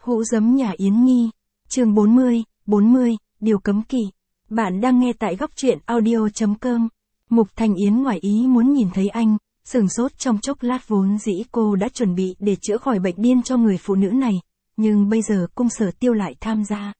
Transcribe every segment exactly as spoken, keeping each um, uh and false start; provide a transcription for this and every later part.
Hũ giấm nhà Yến Nhi, chương bốn mươi, bốn mươi, điều cấm kỵ. Bạn đang nghe tại góc truyện audio.com. Mục Thanh Yến ngoài ý muốn nhìn thấy anh, sửng sốt trong chốc lát. Vốn dĩ cô đã chuẩn bị để chữa khỏi bệnh điên cho người phụ nữ này, nhưng bây giờ Cung Sở Tiêu lại tham gia.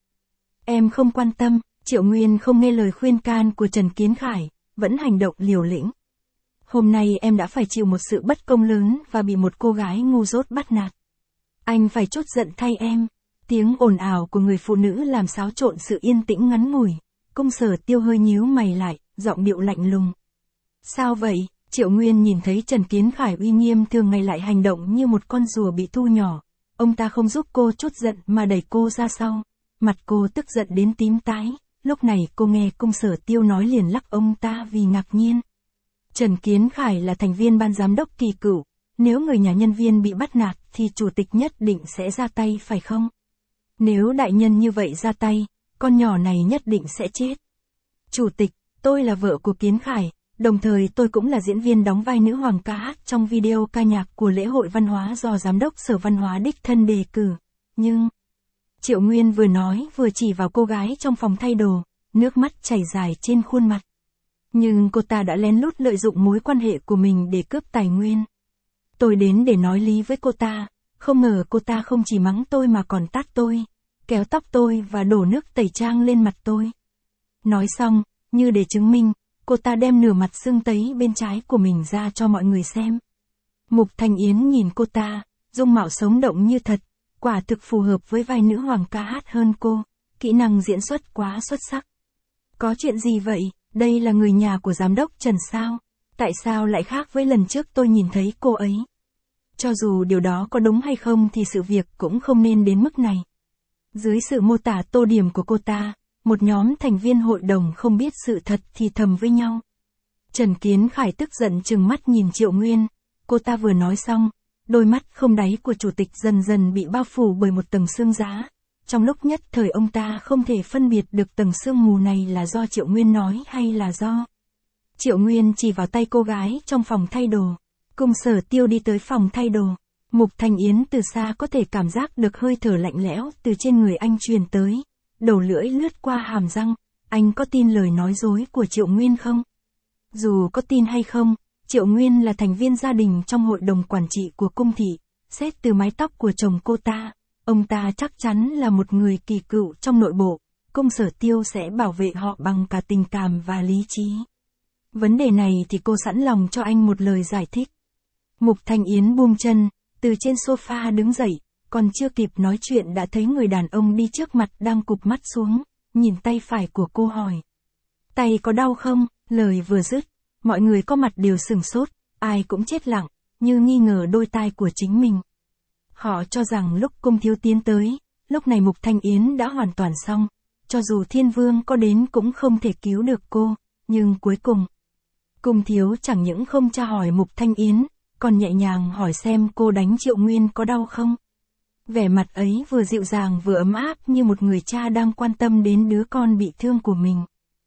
Em không quan tâm. Triệu Nguyên không nghe lời khuyên can của Trần Kiến Khải, vẫn hành động liều lĩnh. Hôm nay em đã phải chịu một sự bất công lớn và bị một cô gái ngu dốt bắt nạt. Anh phải trút giận thay em. Tiếng ồn ào của người phụ nữ làm xáo trộn sự yên tĩnh ngắn ngủi. Cung Sở Tiêu hơi nhíu mày lại, giọng điệu lạnh lùng. Sao vậy? Triệu Nguyên nhìn thấy Trần Kiến Khải uy nghiêm thường ngày lại hành động như một con rùa bị thu nhỏ. Ông ta không giúp cô trút giận mà đẩy cô ra sau. Mặt cô tức giận đến tím tái. Lúc này cô nghe Cung Sở Tiêu nói liền lắc ông ta vì ngạc nhiên. Trần Kiến Khải là thành viên ban giám đốc Kỳ Cửu. Nếu người nhà nhân viên bị bắt nạt thì chủ tịch nhất định sẽ ra tay phải không? Nếu đại nhân như vậy ra tay, con nhỏ này nhất định sẽ chết. Chủ tịch, tôi là vợ của Kiến Khải, đồng thời tôi cũng là diễn viên đóng vai nữ hoàng ca hát trong video ca nhạc của lễ hội văn hóa do giám đốc Sở Văn hóa đích thân đề cử. Nhưng... Triệu Nguyên vừa nói vừa chỉ vào cô gái trong phòng thay đồ, nước mắt chảy dài trên khuôn mặt. Nhưng cô ta đã lén lút lợi dụng mối quan hệ của mình để cướp tài nguyên. Tôi đến để nói lý với cô ta, không ngờ cô ta không chỉ mắng tôi mà còn tát tôi, kéo tóc tôi và đổ nước tẩy trang lên mặt tôi. Nói xong, như để chứng minh, cô ta đem nửa mặt sưng tấy bên trái của mình ra cho mọi người xem. Mục Thanh Yến nhìn cô ta, dung mạo sống động như thật, quả thực phù hợp với vai nữ hoàng ca hát hơn cô, kỹ năng diễn xuất quá xuất sắc. Có chuyện gì vậy? Đây là người nhà của giám đốc Trần sao? Tại sao lại khác với lần trước tôi nhìn thấy cô ấy? Cho dù điều đó có đúng hay không thì sự việc cũng không nên đến mức này. Dưới sự mô tả tô điểm của cô ta, một nhóm thành viên hội đồng không biết sự thật thì thầm với nhau. Trần Kiến Khải tức giận trừng mắt nhìn Triệu Nguyên, cô ta vừa nói xong, đôi mắt không đáy của chủ tịch dần dần bị bao phủ bởi một tầng sương giá. Trong lúc nhất thời ông ta không thể phân biệt được tầng sương mù này là do Triệu Nguyên nói hay là do. Triệu Nguyên chỉ vào tay cô gái trong phòng thay đồ. Cung Sở Tiêu đi tới phòng thay đồ. Mục Thanh Yến từ xa có thể cảm giác được hơi thở lạnh lẽo từ trên người anh truyền tới. Đầu lưỡi lướt qua hàm răng. Anh có tin lời nói dối của Triệu Nguyên không? Dù có tin hay không, Triệu Nguyên là thành viên gia đình trong hội đồng quản trị của cung thị. Xét từ mái tóc của chồng cô ta, ông ta chắc chắn là một người kỳ cựu trong nội bộ. Cung Sở Tiêu sẽ bảo vệ họ bằng cả tình cảm và lý trí. Vấn đề này thì cô sẵn lòng cho anh một lời giải thích. Mục Thanh Yến buông chân, từ trên sofa đứng dậy, còn chưa kịp nói chuyện đã thấy người đàn ông đi trước mặt đang cụp mắt xuống, nhìn tay phải của cô hỏi. Tay có đau không? Lời vừa dứt, mọi người có mặt đều sửng sốt, ai cũng chết lặng, như nghi ngờ đôi tai của chính mình. Họ cho rằng lúc Cung Thiếu tiến tới, lúc này Mục Thanh Yến đã hoàn toàn xong, cho dù Thiên Vương có đến cũng không thể cứu được cô, nhưng cuối cùng, Cung Thiếu chẳng những không tra hỏi Mục Thanh Yến, còn nhẹ nhàng hỏi xem cô đánh Triệu Nguyên có đau không. Vẻ mặt ấy vừa dịu dàng vừa ấm áp như một người cha đang quan tâm đến đứa con bị thương của mình.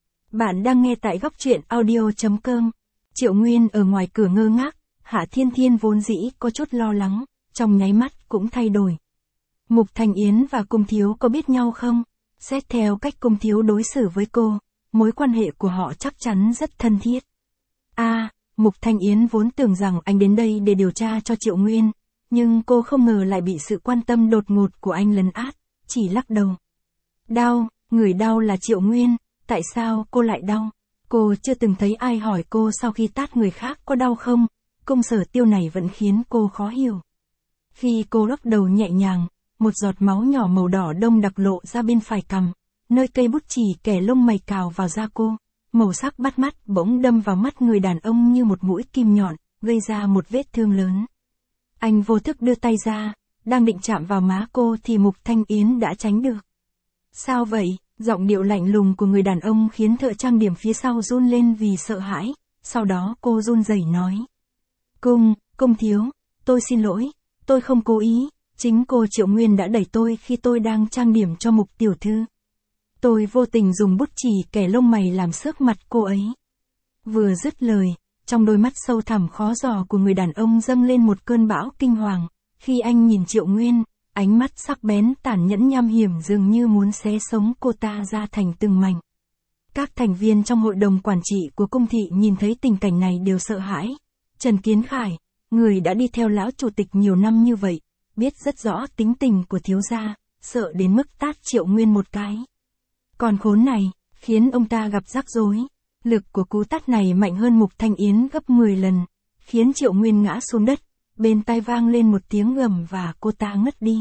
Bạn đang nghe tại góc truyện audio.com. Triệu Nguyên ở ngoài cửa ngơ ngác, Hạ Thiên Thiên vốn dĩ có chút lo lắng, trong nháy mắt cũng thay đổi. Mục Thanh Yến và Cung Thiếu có biết nhau không? Xét theo cách Cung Thiếu đối xử với cô, mối quan hệ của họ chắc chắn rất thân thiết. A, à, Mục Thanh Yến vốn tưởng rằng anh đến đây để điều tra cho Triệu Nguyên, nhưng cô không ngờ lại bị sự quan tâm đột ngột của anh lấn át, chỉ lắc đầu. Đau, người đau là Triệu Nguyên, tại sao cô lại đau? Cô chưa từng thấy ai hỏi cô sau khi tát người khác có đau không, Cung Sở Tiêu này vẫn khiến cô khó hiểu. Khi cô lắc đầu nhẹ nhàng, một giọt máu nhỏ màu đỏ đông đặc lộ ra bên phải cằm, nơi cây bút chì kẻ lông mày cào vào da cô. Màu sắc bắt mắt bỗng đâm vào mắt người đàn ông như một mũi kim nhọn, gây ra một vết thương lớn. Anh vô thức đưa tay ra, đang định chạm vào má cô thì Mục Thanh Yến đã tránh được. Sao vậy? Giọng điệu lạnh lùng của người đàn ông khiến thợ trang điểm phía sau run lên vì sợ hãi, sau đó cô run rẩy nói. Cung, Cung Thiếu, tôi xin lỗi, tôi không cố ý, chính cô Triệu Nguyên đã đẩy tôi khi tôi đang trang điểm cho Mục tiểu thư. Tôi vô tình dùng bút chì kẻ lông mày làm xước mặt cô ấy. Vừa dứt lời, trong đôi mắt sâu thẳm khó dò của người đàn ông dâng lên một cơn bão kinh hoàng. Khi anh nhìn Triệu Nguyên, ánh mắt sắc bén tàn nhẫn nham hiểm dường như muốn xé sống cô ta ra thành từng mảnh. Các thành viên trong hội đồng quản trị của cung thị nhìn thấy tình cảnh này đều sợ hãi. Trần Kiến Khải, người đã đi theo lão chủ tịch nhiều năm như vậy, biết rất rõ tính tình của thiếu gia, sợ đến mức tát Triệu Nguyên một cái. Còn khốn này, khiến ông ta gặp rắc rối. Lực của cú tát này mạnh hơn Mục Thanh Yến gấp mười lần, khiến Triệu Nguyên ngã xuống đất, bên tai vang lên một tiếng gầm và cô ta ngất đi.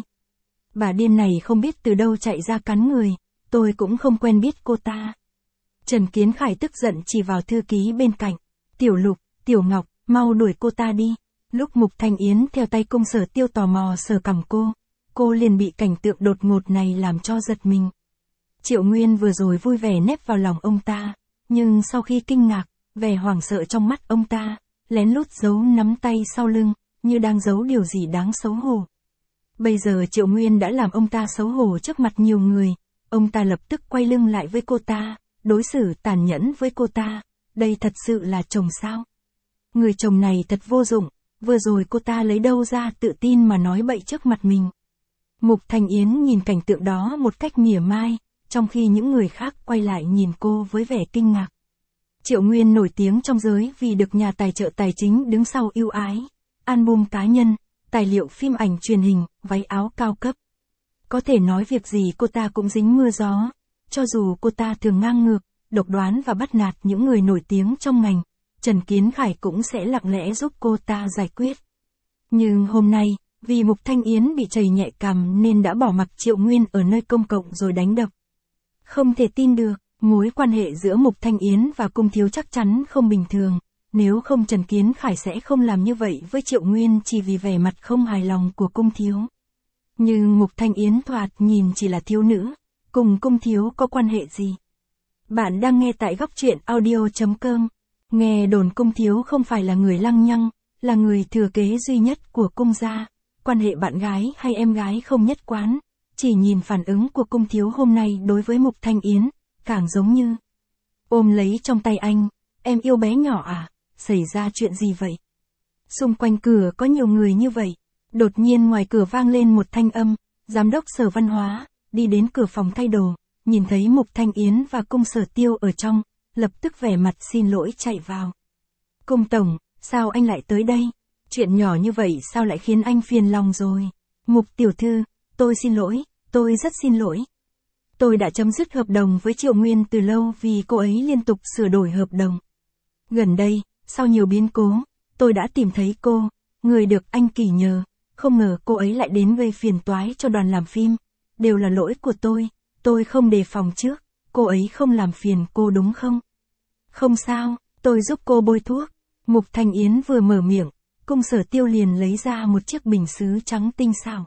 Bà điên này không biết từ đâu chạy ra cắn người, tôi cũng không quen biết cô ta. Trần Kiến Khải tức giận chỉ vào thư ký bên cạnh. Tiểu Lục, Tiểu Ngọc, mau đuổi cô ta đi. Lúc Mục Thanh Yến theo tay Cung Sở Tiêu tò mò sờ cằm cô, cô liền bị cảnh tượng đột ngột này làm cho giật mình. Triệu Nguyên vừa rồi vui vẻ nép vào lòng ông ta, nhưng sau khi kinh ngạc, vẻ hoảng sợ trong mắt ông ta, lén lút giấu nắm tay sau lưng, như đang giấu điều gì đáng xấu hổ. Bây giờ Triệu Nguyên đã làm ông ta xấu hổ trước mặt nhiều người, ông ta lập tức quay lưng lại với cô ta, đối xử tàn nhẫn với cô ta, đây thật sự là chồng sao? Người chồng này thật vô dụng, vừa rồi cô ta lấy đâu ra tự tin mà nói bậy trước mặt mình. Mục Thanh Yến nhìn cảnh tượng đó một cách mỉa mai, trong khi những người khác quay lại nhìn cô với vẻ kinh ngạc. Triệu Nguyên nổi tiếng trong giới vì được nhà tài trợ tài chính đứng sau ưu ái, album cá nhân, tài liệu phim ảnh truyền hình, váy áo cao cấp. Có thể nói việc gì cô ta cũng dính mưa gió, cho dù cô ta thường ngang ngược, độc đoán và bắt nạt những người nổi tiếng trong ngành, Trần Kiến Khải cũng sẽ lặng lẽ giúp cô ta giải quyết. Nhưng hôm nay, vì Mục Thanh Yến bị chày nhẹ cằm nên đã bỏ mặc Triệu Nguyên ở nơi công cộng rồi đánh đập. Không thể tin được, mối quan hệ giữa Mục Thanh Yến và Cung Thiếu chắc chắn không bình thường, nếu không Trần Kiến Khải sẽ không làm như vậy với Triệu Nguyên chỉ vì vẻ mặt không hài lòng của Cung Thiếu. Nhưng Mục Thanh Yến thoạt nhìn chỉ là thiếu nữ, cùng Cung Thiếu có quan hệ gì? Bạn đang nghe tại góc truyện audio chấm com. Nghe đồn Cung Thiếu không phải là người lăng nhăng, là người thừa kế duy nhất của Cung gia, quan hệ bạn gái hay em gái không nhất quán, chỉ nhìn phản ứng của Cung Thiếu hôm nay đối với Mục Thanh Yến, càng giống như ôm lấy trong tay anh, em yêu bé nhỏ à, xảy ra chuyện gì vậy? Xung quanh cửa có nhiều người như vậy, đột nhiên ngoài cửa vang lên một thanh âm, giám đốc Sở Văn hóa, đi đến cửa phòng thay đồ, nhìn thấy Mục Thanh Yến và Cung Sở Tiêu ở trong, lập tức vẻ mặt xin lỗi chạy vào. Cung tổng, sao anh lại tới đây? Chuyện nhỏ như vậy sao lại khiến anh phiền lòng rồi? Mục tiểu thư, tôi xin lỗi, tôi rất xin lỗi. Tôi đã chấm dứt hợp đồng với Triệu Nguyên từ lâu vì cô ấy liên tục sửa đổi hợp đồng. Gần đây, sau nhiều biến cố, tôi đã tìm thấy cô, người được anh Kỳ nhờ, không ngờ cô ấy lại đến gây phiền toái cho đoàn làm phim. Đều là lỗi của tôi, tôi không đề phòng trước, cô ấy không làm phiền cô đúng không? Không sao, tôi giúp cô bôi thuốc. Mục Thanh Yến vừa mở miệng, Cung Sở Tiêu liền lấy ra một chiếc bình sứ trắng tinh xảo.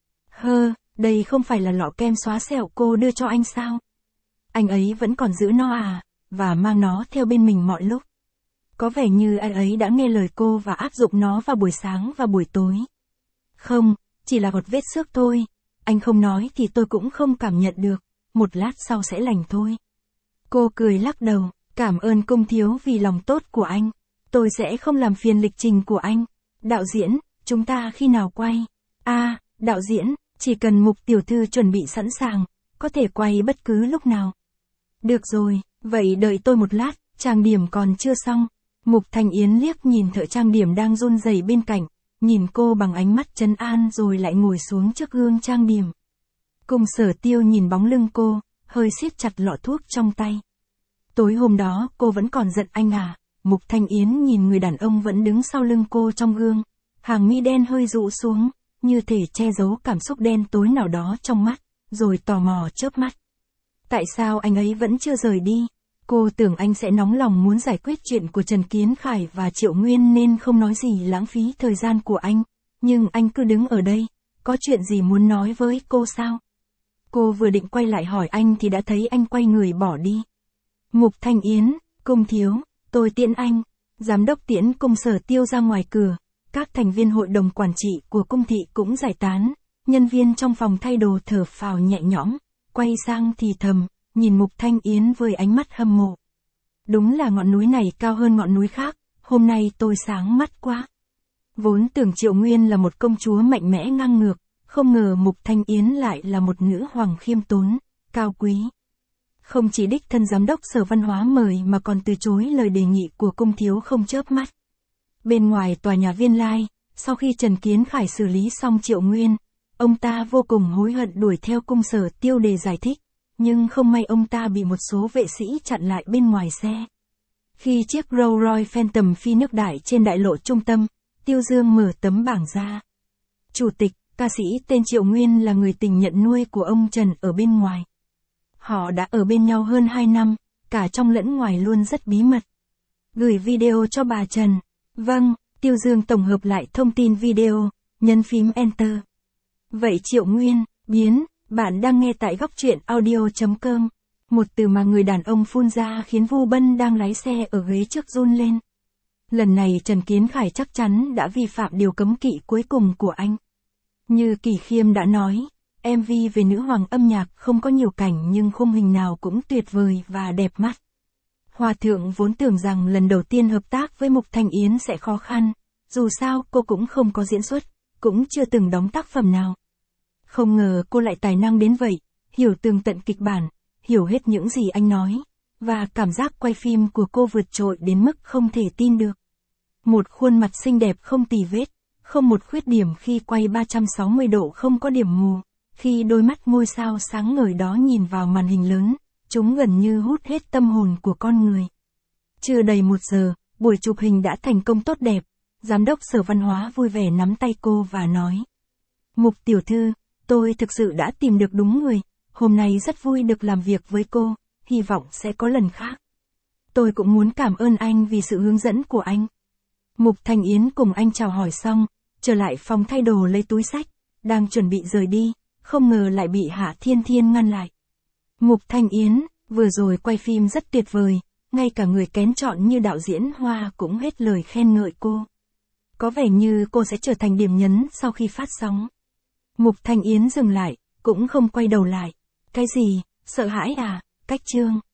Hơ, đây không phải là lọ kem xóa sẹo cô đưa cho anh sao? Anh ấy vẫn còn giữ nó à, và mang nó theo bên mình mọi lúc. Có vẻ như anh ấy đã nghe lời cô và áp dụng nó vào buổi sáng và buổi tối. Không, chỉ là một vết xước thôi, anh không nói thì tôi cũng không cảm nhận được, một lát sau sẽ lành thôi. Cô cười lắc đầu, cảm ơn Cung thiếu vì lòng tốt của anh, tôi sẽ không làm phiền lịch trình của anh. Đạo diễn, chúng ta khi nào quay? À, đạo diễn, chỉ cần Mục tiểu thư chuẩn bị sẵn sàng, có thể quay bất cứ lúc nào. Được rồi, vậy đợi tôi một lát, trang điểm còn chưa xong. Mục Thanh Yến liếc nhìn thợ trang điểm đang run rẩy bên cạnh, nhìn cô bằng ánh mắt trấn an rồi lại ngồi xuống trước gương trang điểm. Cung Sở Tiêu nhìn bóng lưng cô, hơi siết chặt lọ thuốc trong tay. Tối hôm đó cô vẫn còn giận anh à? Mục Thanh Yến nhìn người đàn ông vẫn đứng sau lưng cô trong gương, hàng mi đen hơi rũ xuống, như thể che giấu cảm xúc đen tối nào đó trong mắt, rồi tò mò chớp mắt. Tại sao anh ấy vẫn chưa rời đi? Cô tưởng anh sẽ nóng lòng muốn giải quyết chuyện của Trần Kiến Khải và Triệu Nguyên nên không nói gì lãng phí thời gian của anh, nhưng anh cứ đứng ở đây, có chuyện gì muốn nói với cô sao? Cô vừa định quay lại hỏi anh thì đã thấy anh quay người bỏ đi. Mục Thanh Yến, Cung thiếu, tôi tiễn anh. Giám đốc tiễn Cung Sở Tiêu ra ngoài cửa, các thành viên hội đồng quản trị của cung thị cũng giải tán, nhân viên trong phòng thay đồ thở phào nhẹ nhõm, quay sang thì thầm, nhìn Mục Thanh Yến với ánh mắt hâm mộ. Đúng là ngọn núi này cao hơn ngọn núi khác, hôm nay tôi sáng mắt quá. Vốn tưởng Triệu Nguyên là một công chúa mạnh mẽ ngang ngược, không ngờ Mục Thanh Yến lại là một nữ hoàng khiêm tốn, cao quý. Không chỉ đích thân giám đốc Sở Văn hóa mời mà còn từ chối lời đề nghị của cung thiếu không chớp mắt. Bên ngoài tòa nhà Viên Lai, sau khi Trần Kiến Khải xử lý xong Triệu Nguyên, ông ta vô cùng hối hận đuổi theo cung Sở Tiêu để giải thích, nhưng không may ông ta bị một số vệ sĩ chặn lại bên ngoài xe. Khi chiếc Rolls Royce Phantom phi nước đại trên đại lộ trung tâm, Tiêu Dương mở tấm bảng ra. Chủ tịch, ca sĩ tên Triệu Nguyên là người tình nhận nuôi của ông Trần ở bên ngoài. Họ đã ở bên nhau hơn hai năm, cả trong lẫn ngoài luôn rất bí mật. Gửi video cho bà Trần. Vâng, Tiêu Dương tổng hợp lại thông tin video, nhấn phím Enter. Vậy Triệu Nguyên, biến, bạn đang nghe tại góc truyện audio chấm com. Một từ mà người đàn ông phun ra khiến Vu Bân đang lái xe ở ghế trước run lên. Lần này Trần Kiến Khải chắc chắn đã vi phạm điều cấm kỵ cuối cùng của anh. Như Kỳ Khiêm đã nói, em vê về nữ hoàng âm nhạc không có nhiều cảnh nhưng khung hình nào cũng tuyệt vời và đẹp mắt. Hòa thượng vốn tưởng rằng lần đầu tiên hợp tác với Mục Thanh Yến sẽ khó khăn, dù sao cô cũng không có diễn xuất, cũng chưa từng đóng tác phẩm nào. Không ngờ cô lại tài năng đến vậy, hiểu tường tận kịch bản, hiểu hết những gì anh nói, và cảm giác quay phim của cô vượt trội đến mức không thể tin được. Một khuôn mặt xinh đẹp không tì vết, không một khuyết điểm khi quay ba trăm sáu mươi độ không có điểm mù, khi đôi mắt ngôi sao sáng ngời đó nhìn vào màn hình lớn, chúng gần như hút hết tâm hồn của con người. Chưa đầy một giờ, buổi chụp hình đã thành công tốt đẹp, giám đốc Sở Văn hóa vui vẻ nắm tay cô và nói. Mục tiểu thư, tôi thực sự đã tìm được đúng người, hôm nay rất vui được làm việc với cô, hy vọng sẽ có lần khác. Tôi cũng muốn cảm ơn anh vì sự hướng dẫn của anh. Mục Thanh Yến cùng anh chào hỏi xong, trở lại phòng thay đồ lấy túi xách, đang chuẩn bị rời đi, không ngờ lại bị Hạ Thiên Thiên ngăn lại. Mục Thanh Yến, vừa rồi quay phim rất tuyệt vời, ngay cả người kén chọn như đạo diễn Hoa cũng hết lời khen ngợi cô. Có vẻ như cô sẽ trở thành điểm nhấn sau khi phát sóng. Mục Thanh Yến dừng lại, cũng không quay đầu lại. Cái gì, sợ hãi à, cách chương.